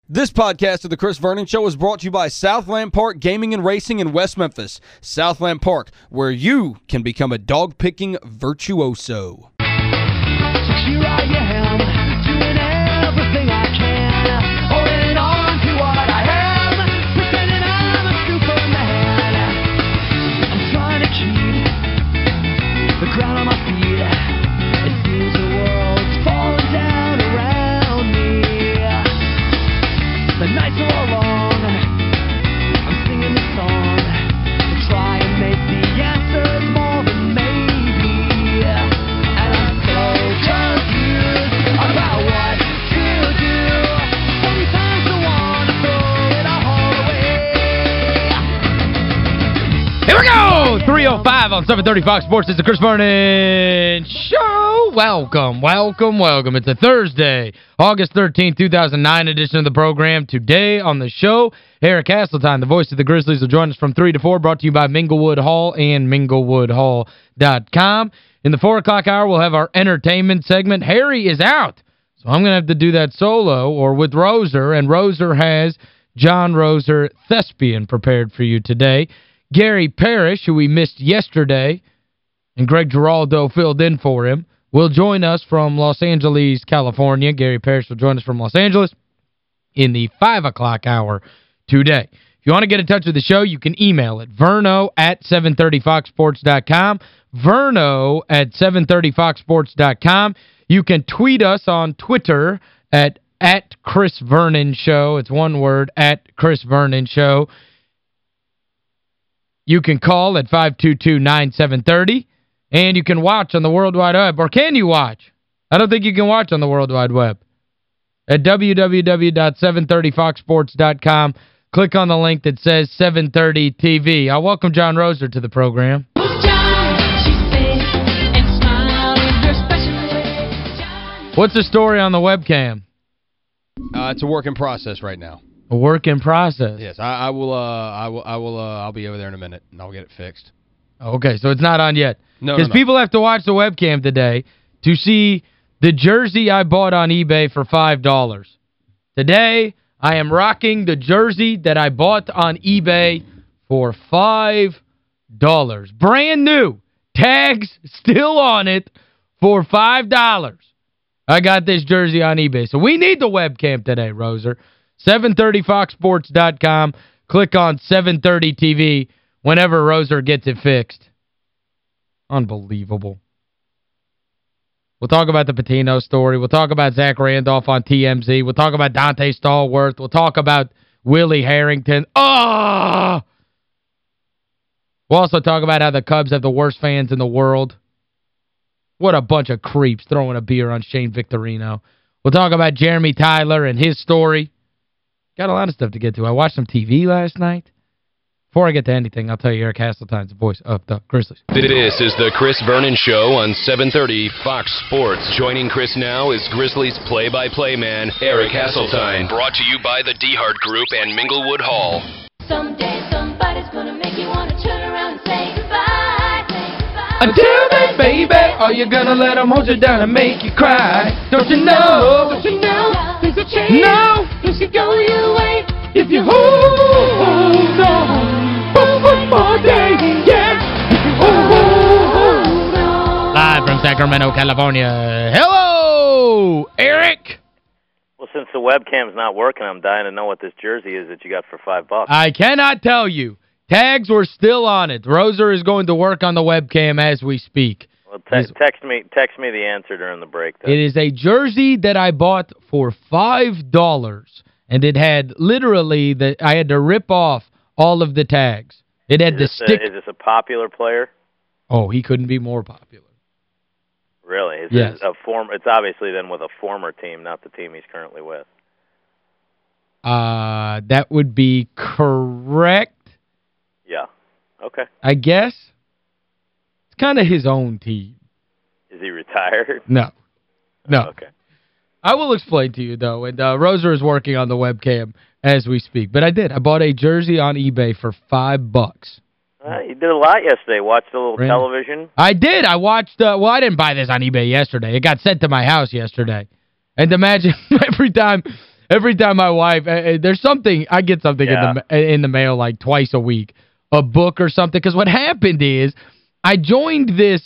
This podcast of The Chris Vernon Show is brought to you by Southland Park Gaming and Racing in West Memphis. Southland Park, where you can become a dog-picking virtuoso. Here I am, doing everything I can, holding on to what I am, pretending I'm a Superman. I'm trying to keep the ground on my feet. It seems the world's falling down around me. The nights are all long, I'm singing this song to try and make the answers more than maybe. And I'm so confused about what to do. Sometimes I wanna throw it all away. Here we go! 3:05 on 730 Fox Sports. It's the Chris Vernon Show. Welcome. It's a Thursday, August 13th, 2009 edition of the program. Today on the show, Eric Hasseltine, the voice of the Grizzlies, will join us from 3 to 4, brought to you by Minglewood Hall and minglewoodhall.com. In the 4 o'clock hour, we'll have our entertainment segment. Harry is out, so I'm going to have to do that solo or with Roser, and Roser has John Roser Thespian prepared for you today. Gary Parrish, who we missed yesterday, and Greg Giraldo filled in for him, will join us from Los Angeles, California. Gary Parrish will join us from Los Angeles in the 5 o'clock hour today. If you want to get in touch with the show, you can email it, verno@730foxsports.com, verno@730foxsports.com. You can tweet us on Twitter at Chris Vernon Show. It's one word, at Chris Vernon Show. You can call at 522-9730, and you can watch on the World Wide Web. Or can you watch? I don't think you can watch on the World Wide Web. At www.730foxsports.com, click on the link that says 730 TV. I'll welcome John Roser to the program. What's the story on the webcam? It's a work in process right now. A work in process. Yes, I'll be over there in a minute and I'll get it fixed. Okay, so it's not on yet. No. Because people have to watch the webcam today to see the jersey I bought on eBay for $5. Today, I am rocking the jersey that I bought on eBay for $5. Brand new. Tags still on it for $5. I got this jersey on eBay. So we need the webcam today, Roser. 730foxsports.com. Click on 730 TV whenever Roser gets it fixed. Unbelievable. We'll talk about the Patino story. We'll talk about Zach Randolph on TMZ. We'll talk about Dante Stallworth. We'll talk about Willie Harrington. Oh! We'll also talk about how the Cubs have the worst fans in the world. What a bunch of creeps throwing a beer on Shane Victorino. We'll talk about Jeremy Tyler and his story. Got a lot of stuff to get to. I watched some TV last night. Before I get to anything, I'll tell you Eric Hasseltine's the voice of the Grizzlies. This is the Chris Vernon Show on 730 Fox Sports. Joining Chris now is Grizzlies play-by-play man Eric Hasseltine. Brought to you by the DeHart Group and Minglewood Hall. Someday somebody's gonna make you want to turn around and say goodbye. Until then, baby, are you gonna let them hold you down and make you cry? Don't you know? Things will change. No! Things could go your way. If you hold on one more day, yeah. If you hold on. Live from Sacramento, California. Hello, Eric. Well, since the webcam's not working, I'm dying to know what this jersey is that you got for $5. I cannot tell you. Tags were still on it. Roser is going to work on the webcam as we speak. Well, text me the answer during the break. Then. It is a jersey that I bought for $5, and it had literally I had to rip off all of the tags. It had is this a popular player? Oh, he couldn't be more popular. Really? Yes. It's obviously then with a former team, not the team he's currently with. That would be correct. Yeah. Okay. I guess. It's kind of his own team. Is he retired? No. Okay. I will explain to you, though, and Roser is working on the webcam as we speak. But I did. I bought a jersey on eBay for $5. You did a lot yesterday. Watched a little television. I did. I watched, well, I didn't buy this on eBay yesterday. It got sent to my house yesterday. And imagine every time every time my wife, there's something, I get something in the mail like twice a week, a book or something. Because what happened is I joined this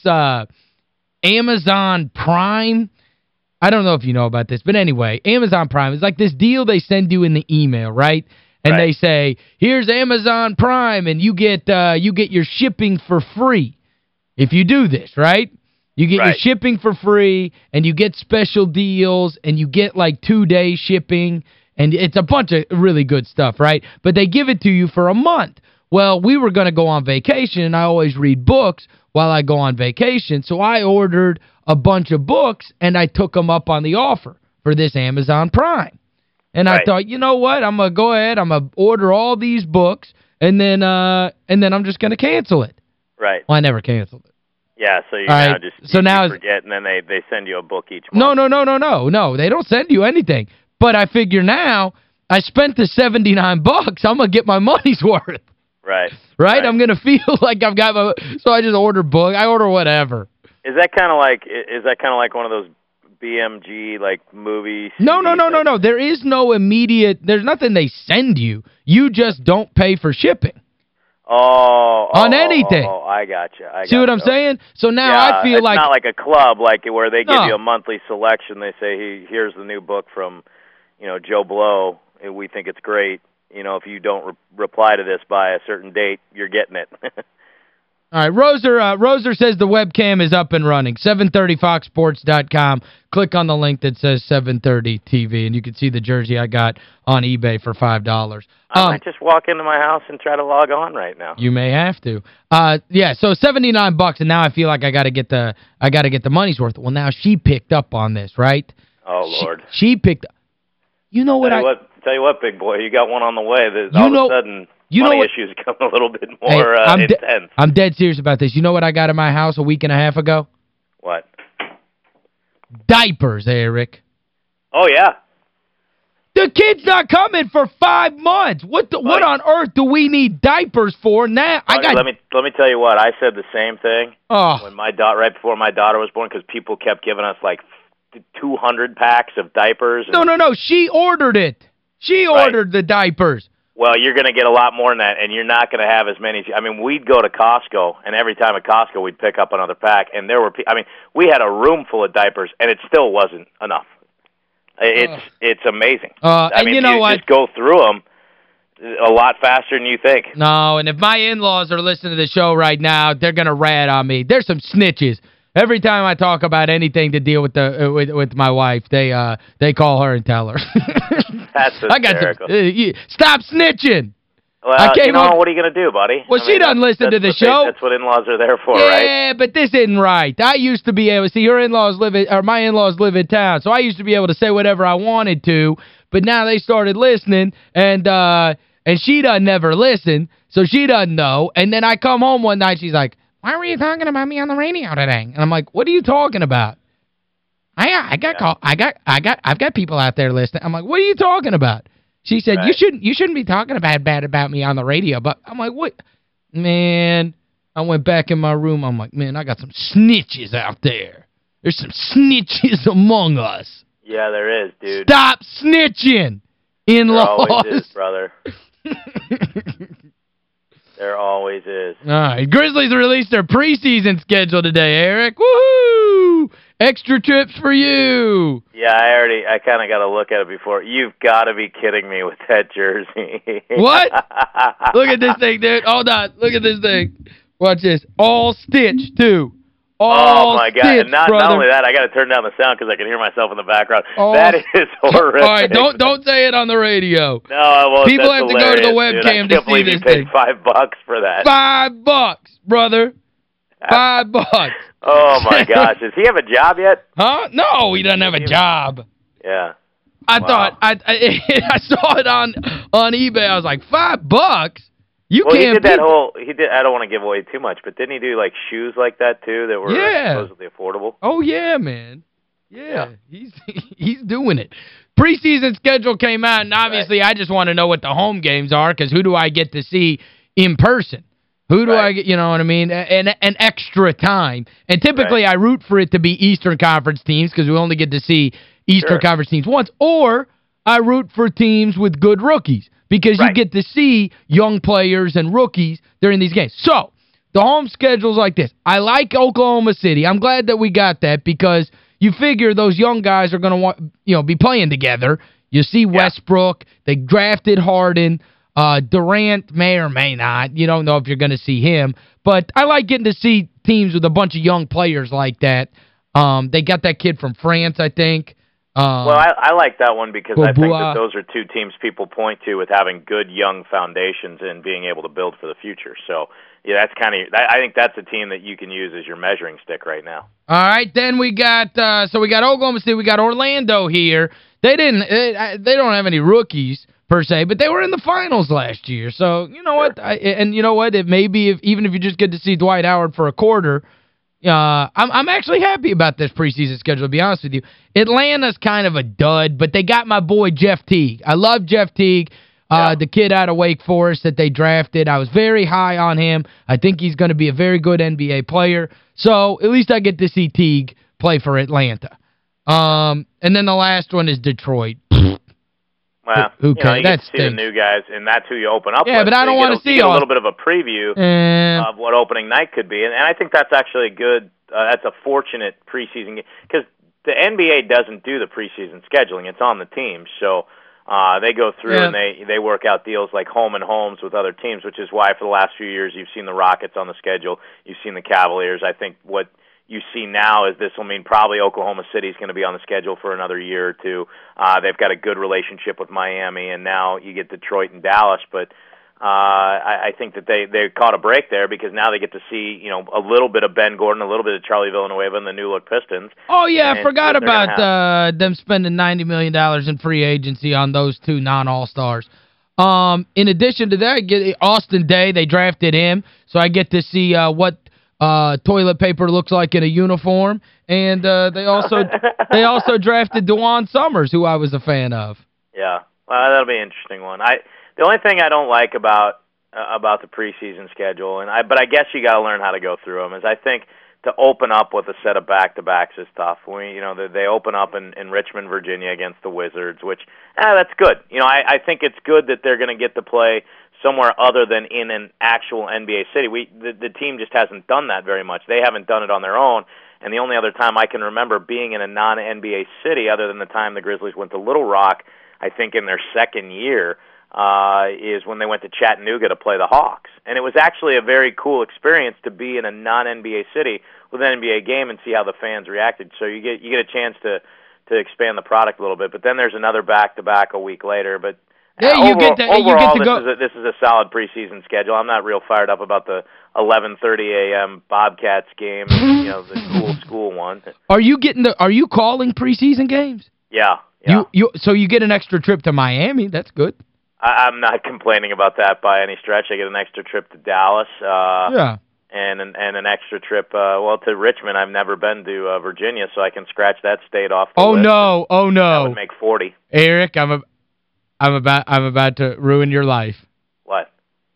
Amazon Prime. I don't know if you know about this, but anyway, Amazon Prime is like this deal they send you in the email, right? And they say, here's Amazon Prime, and you get your shipping for free if you do this, right? You get your shipping for free, and you get special deals, and you get like 2-day shipping, and it's a bunch of really good stuff, right? But they give it to you for a month. Well, we were going to go on vacation, and I always read books while I go on vacation, so I ordered a bunch of books, and I took them up on the offer for this Amazon Prime. And I thought, you know what? I'm going to go ahead, I'm going to order all these books, and then I'm just going to cancel it. Right. Well, I never canceled it. Yeah, so you now just so now forget, and then they send you a book each month. No, they don't send you anything. But I figure now, I spent the $79. I'm going to get my money's worth. Right. Right? I'm going to feel like I've got my... So I just order book. I order whatever. Is that kind of like one of those BMG like movies? No. There is no immediate... There's nothing they send you. You just don't pay for shipping. On anything. Oh, I gotcha. See what I'm saying? So now I feel like... it's not like a club like where they give you a monthly selection. They say, here's the new book from, Joe Blow. We think it's great. If you don't reply to this by a certain date, you're getting it. All right, Roser says the webcam is up and running. 730foxsports.com. Click on the link that says 730 TV, and you can see the jersey I got on eBay for $5. I might just walk into my house and try to log on right now. You may have to. Yeah, so $79, and now I feel like I got to get the money's worth. Well, now she picked up on this, right? Oh, Lord. She picked up. You know what Tell you what, big boy, you got one on the way. All of a sudden, money issues come a little bit more intense. I'm dead serious about this. You know what I got in my house a week and a half ago? What? Diapers, Eric. Oh, yeah. The kid's not coming for 5 months. What on earth do we need diapers for now? Buddy, let me tell you what. I said the same thing when right before my daughter was born, because people kept giving us like 200 packs of diapers. No. She ordered it. She ordered the diapers. Well, you're going to get a lot more than that, and you're not going to have as many. I mean, we'd go to Costco, and every time at Costco, we'd pick up another pack, and there were, we had a room full of diapers, and it still wasn't enough. It's amazing. You know what? Just go through them a lot faster than you think. No, and if my in-laws are listening to the show right now, they're going to rat on me. There's some snitches. Every time I talk about anything to deal with with my wife, they call her and tell her. That's hysterical. Stop snitching. Well, what are you going to do, buddy? Well, she doesn't listen to the show. That's what in-laws are there for, right? Yeah, but this isn't right. I used to be able to see my in-laws live in town, so I used to be able to say whatever I wanted to, but now they started listening, and she doesn't never listen, so she doesn't know. And then I come home one night, she's like, why were you talking about me on the radio today? And I'm like, what are you talking about? I've got people out there listening. I'm like, what are you talking about? She said, you shouldn't be talking bad about me on the radio. But I'm like, what? Man, I went back in my room. I'm like, man, I got some snitches out there. There's some snitches among us. Yeah, there is, dude. Stop snitching, in-laws. There always is, brother. There always is. All right. Grizzlies released their preseason schedule today, Eric. Woohoo! Extra trips for you. Yeah, I kind of got to look at it before. You've got to be kidding me with that jersey. What? Look at this thing, dude. Hold on. Look at this thing. Watch this. All stitch, too. Oh, my God. And not only that, I got to turn down the sound because I can hear myself in the background. That is horrific. All right, don't say it on the radio. No, I won't. People have to go to the webcam to see this thing. I can't believe you paid $5 for that. $5, brother. $5. Oh, my gosh. Does he have a job yet? Huh? No, he doesn't have a job. Yeah. I thought, I saw it on eBay. I was like, $5? You can't. He did I don't want to give away too much, but didn't he do like shoes like that too that were supposedly affordable? Oh yeah, man. Yeah. He's doing it. Preseason schedule came out, and obviously I just want to know what the home games are, because who do I get to see in person? Who do I get, you know what I mean? And extra time. And typically I root for it to be Eastern Conference teams, because we only get to see Eastern Conference teams once, or I root for teams with good rookies because you get to see young players and rookies during these games. So, the home schedule's like this. I like Oklahoma City. I'm glad that we got that because you figure those young guys are going to be playing together. You see Westbrook. They drafted Harden. Durant may or may not. You don't know if you're going to see him. But I like getting to see teams with a bunch of young players like that. They got that kid from France, I think. Well, I like that one because I think that those are two teams people point to with having good young foundations and being able to build for the future. So, yeah, that's I think that's a team that you can use as your measuring stick right now. All right, then we got we got Oklahoma City, we got Orlando here. They don't have any rookies per se, but they were in the finals last year. So, you know what? And you know what? It may be even if you just get to see Dwight Howard for a quarter, I'm actually happy about this preseason schedule, to be honest with you. Atlanta's kind of a dud, but they got my boy Jeff Teague. I love Jeff Teague. The kid out of Wake Forest that they drafted. I was very high on him. I think he's going to be a very good NBA player. So, at least I get to see Teague play for Atlanta. And then the last one is Detroit. Well, you get to see the new guys, and that's who you open up with. Yeah, but I don't want to see a little bit of a preview of what opening night could be. And I think that's actually a good that's a fortunate preseason game because the NBA doesn't do the preseason scheduling. It's on the teams. So they go through and they work out deals like home and homes with other teams, which is why for the last few years you've seen the Rockets on the schedule, you've seen the Cavaliers. I think what you see now is this will mean probably Oklahoma City is going to be on the schedule for another year or two. They've got a good relationship with Miami, and now you get Detroit and Dallas. But I think that they caught a break there because now they get to see a little bit of Ben Gordon, a little bit of Charlie Villanueva and the new look Pistons. Oh, yeah, I forgot about them spending $90 million in free agency on those two non-All-Stars. In addition to that, get Austin Day, they drafted him, so I get to see what toilet paper looks like in a uniform, and they also drafted DeJuan Summers, who I was a fan of. Yeah, well, that'll be an interesting one. The only thing I don't like about the preseason schedule, but I guess you got to learn how to go through them, is I think to open up with a set of back-to-backs is tough. They open up in Richmond, Virginia against the Wizards, which that's good. I think it's good that they're going to get to play somewhere other than in an actual NBA city. The team just hasn't done that very much. They haven't done it on their own, and the only other time I can remember being in a non-NBA city other than the time the Grizzlies went to Little Rock, I think in their second year, is when they went to Chattanooga to play the Hawks. And it was actually a very cool experience to be in a non-NBA city with an NBA game and see how the fans reacted. So you get a chance to expand the product a little bit. But then there's another back-to-back a week later, but overall, this is a solid preseason schedule. I'm not real fired up about the 11:30 a.m. Bobcats game, the cool school one. Are you calling preseason games? Yeah. So you get an extra trip to Miami. That's good. I'm not complaining about that by any stretch. I get an extra trip to Dallas. And an extra trip to Richmond. I've never been to Virginia, so I can scratch that state off the list. No. That would make 40. Eric, I'm about to ruin your life. What?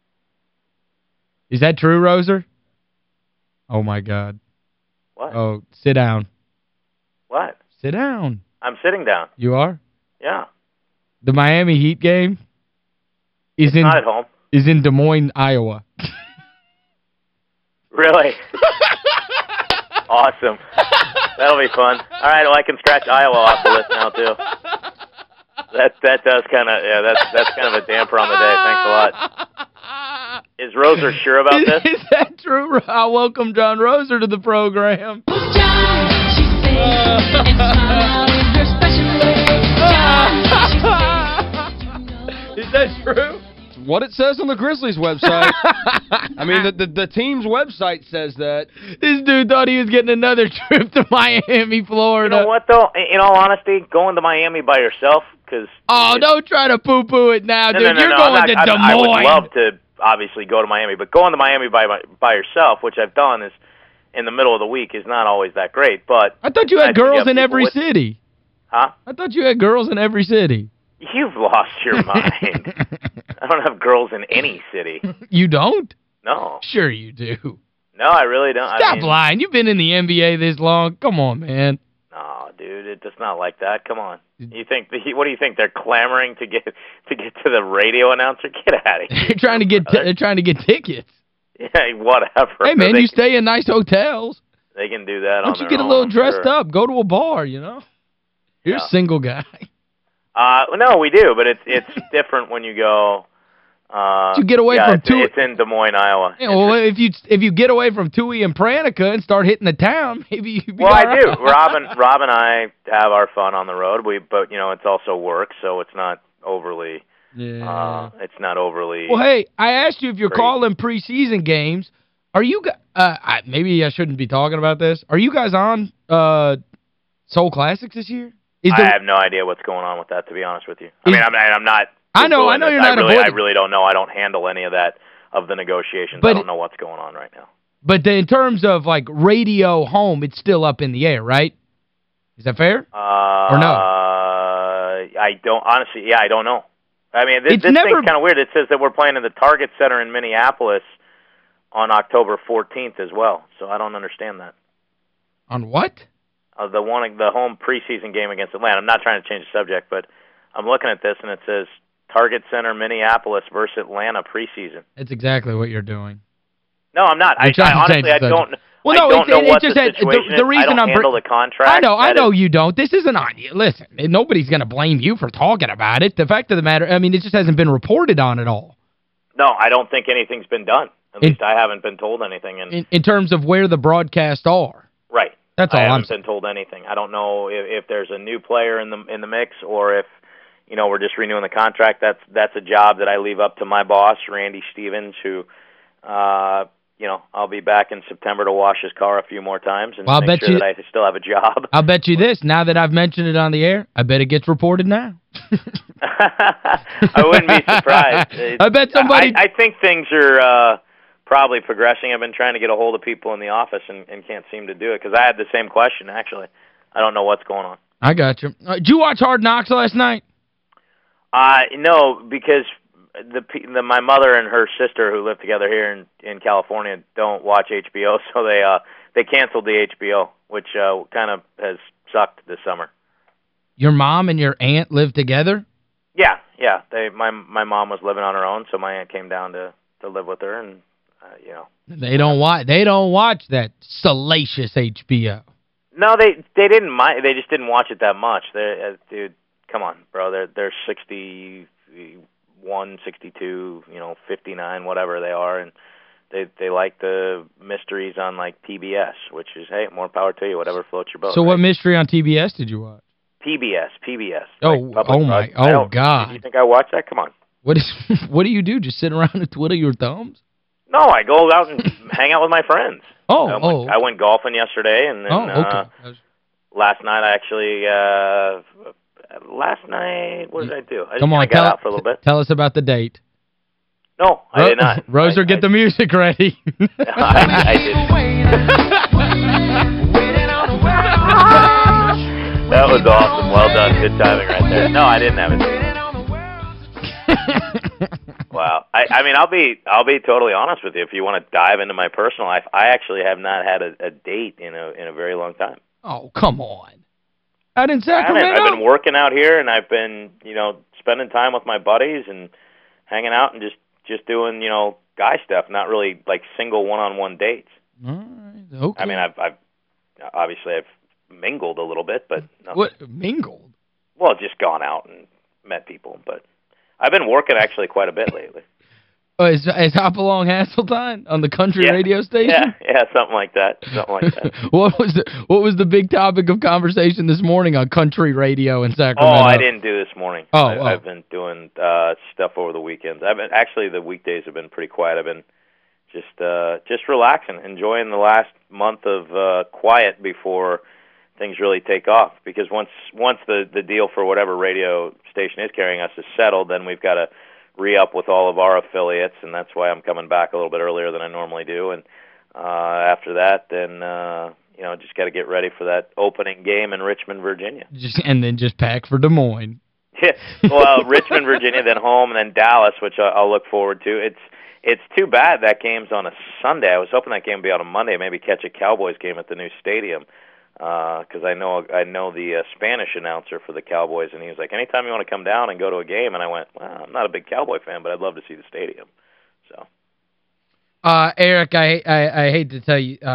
Is that true, Roser? Oh, my God. What? Oh, sit down. What? Sit down. I'm sitting down. You are? Yeah. The Miami Heat game is not at home. Is in Des Moines, Iowa. Really? Awesome. That'll be fun. All right, well, I can scratch Iowa off the list now, too. That does kind of, that's kind of a damper on the day. Thanks a lot. Is Roser sure about this? Is that true? I welcome John Roser to the program. John, she sings and smiles in her special way. John, she sings. Is that true? What it says on the Grizzlies website. I mean, the team's website says that. This dude thought he was getting another trip to Miami, Florida. You know what, though? In all honesty, going to Miami by yourself, because... Oh, don't try to poo-poo it now, dude. No, You're going to Des Moines. I would love to, obviously, go to Miami, but going to Miami by yourself, which I've done, is in the middle of the week, is not always that great, but... I thought you had girls in every city. Huh? I thought you had girls in every city. You've lost your mind. I don't have girls in any city. You don't? No. Sure you do. No, I really don't. Stop lying. You've been in the NBA this long. Come on, man. No, dude. It's not like that. Come on. You think what do you think they're clamoring to get to the radio announcer? Get out of here. They're trying to get tickets. Yeah, whatever. Hey, man, you stay in nice hotels. They can do that on their own. Why don't you get a little dressed up? Go to a bar, you know? You're a single guy. No, we do, but it's different when you go you get away from Tui. It's in Des Moines, Iowa. Yeah, well, if you get away from Tui and Pranica and start hitting the town, maybe you'd be Well, all I right. do. Rob and I have our fun on the road. But you know, it's also work, so it's not overly it's not overly. Well, hey, I asked you if you're great. calling preseason games. Are you maybe I shouldn't be talking about this. Are you guys on Soul Classics this year? I have no idea what's going on with that, to be honest with you. I mean, I'm not. I know you're not. I really don't know. I don't handle any of that, of the negotiations. I don't know what's going on right now. But in terms of, like, radio home, it's still up in the air, right? Is that fair? Or no? I don't, honestly, I don't know. I mean, this thing's kind of weird. It says that we're playing in the Target Center in Minneapolis on October 14th as well, so I don't understand that. On what? The home preseason game against Atlanta. I'm not trying to change the subject, but I'm looking at this, and it says Target Center, Minneapolis versus Atlanta preseason. That's exactly what you're doing. No, I'm not. I honestly, I don't. Well, no, I don't know what the situation is. The reason I don't handle the contract. I know you don't. This isn't on you. Listen, nobody's going to blame you for talking about it. The fact of the matter, I mean, it just hasn't been reported on at all. No, I don't think anything's been done. At least I haven't been told anything. In terms of where the broadcasts are. Right. That's all I I'm haven't saying. been told anything. I don't know if there's a new player in the mix, or if, you know, we're just renewing the contract. That's a job that I leave up to my boss, Randy Stevens, who you know, I'll be back in September to wash his car a few more times and make sure that I still have a job. I'll bet you this, now that I've mentioned it on the air, I bet it gets reported now. I wouldn't be surprised. I bet somebody... I think things are probably progressing. I've been trying to get a hold of people in the office and can't seem to do it, because I had the same question, actually. I don't know what's going on. I got you. Did you watch Hard Knocks last night? No, because my mother and her sister, who live together here in California, don't watch HBO, so they canceled the HBO, which kind of has sucked this summer. Your mom and your aunt live together? Yeah. My mom was living on her own, so my aunt came down to live with her, and you know. They don't watch that salacious HBO. No, they didn't mind. They just didn't watch it that much. Dude, come on, bro. They're 61, 62, 59, whatever they are, and they like the mysteries on, like, PBS, which is, hey, more power to you, whatever floats your boat. So what mystery on TBS did you watch? PBS. Oh, like God. Did you think I watched that? Come on. What do you do? Just sit around and twiddle your thumbs? No, I go out and hang out with my friends. I went golfing yesterday, and then last night I actually what did I do? I got out for a little bit. Tell us about the date. No, I did not. Roser, get the music ready. I didn't. That was awesome. Well done. Good timing right there. No, I didn't have it. Wow. I mean, I'll be totally honest with you. If you want to dive into my personal life, I actually have not had a date in a very long time. Oh, come on. Out in Sacramento? I've been working out here, and I've been, spending time with my buddies and hanging out and just doing, guy stuff, not really like single one-on-one dates. All right. Okay. I mean, I've mingled a little bit, but no. What, mingled? Well, just gone out and met people, but I've been working actually quite a bit lately. Oh, is Hopalong Hasseltine on the country radio station? Yeah, something like that. What was the big topic of conversation this morning on country radio in Sacramento? Oh, I didn't do this morning. I've been doing stuff over the weekends. Actually, the weekdays have been pretty quiet. I've been just relaxing, enjoying the last month of quiet before things really take off. Because once the deal for whatever radio station is carrying us is settled, then we've got to re-up with all of our affiliates, and that's why I'm coming back a little bit earlier than I normally do. And after that, then just got to get ready for that opening game in Richmond, Virginia. And then just pack for Des Moines. Yeah, well, Richmond, Virginia, then home, and then Dallas, which I'll look forward to. It's too bad that game's on a Sunday. I was hoping that game would be on a Monday, maybe catch a Cowboys game at the new stadium. because I know the Spanish announcer for the Cowboys, and he was like, anytime you want to come down and go to a game, and I went, well, I'm not a big Cowboy fan, but I'd love to see the stadium. So, Eric, I hate to tell you,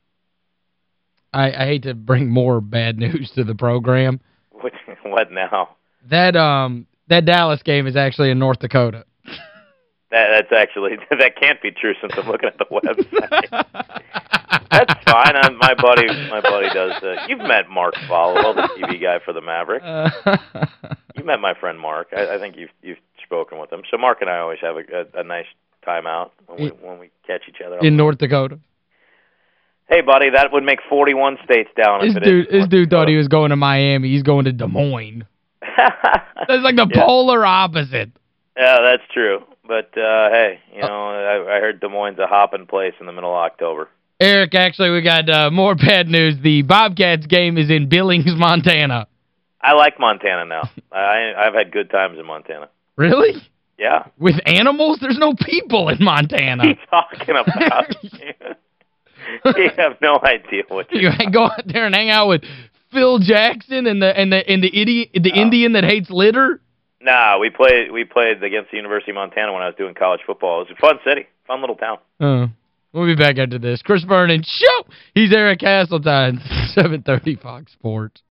I hate to bring more bad news to the program. What now? That Dallas game is actually in North Dakota. That's actually, that can't be true since I'm looking at the website. That's fine. My buddy does. You've met Mark Followill, the TV guy for the Mavericks. You met my friend Mark. I think you've spoken with him. So Mark and I always have a nice time out when we catch each other. In North Dakota. Hey, buddy, that would make 41 states down. This dude thought he was going to Miami. He's going to Des Moines. That's like the polar opposite. Yeah, that's true. But, hey, I heard Des Moines a hopping place in the middle of October. Eric, actually, we got more bad news. The Bobcats game is in Billings, Montana. I like Montana now. I've had good times in Montana. Really? Yeah. With animals? There's no people in Montana. What are you talking about? You have no idea what you go out there and hang out with Phil Jackson and the Indian that hates litter? Nah, we played against the University of Montana when I was doing college football. It was a fun city, fun little town. We'll be back after this. Chris Vernon Show. He's Eric Hasseltine, 730 Fox Sports.